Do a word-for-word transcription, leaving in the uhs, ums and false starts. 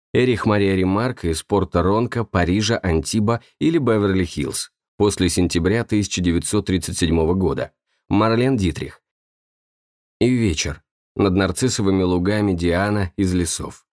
Эрих Мария Ремарк из порта Ронко, Парижа, Антиба или Беверли-Хиллз после сентября тысяча девятьсот тридцать седьмого года. Марлен Дитрих. И вечер. Над нарциссовыми лугами Диана из лесов.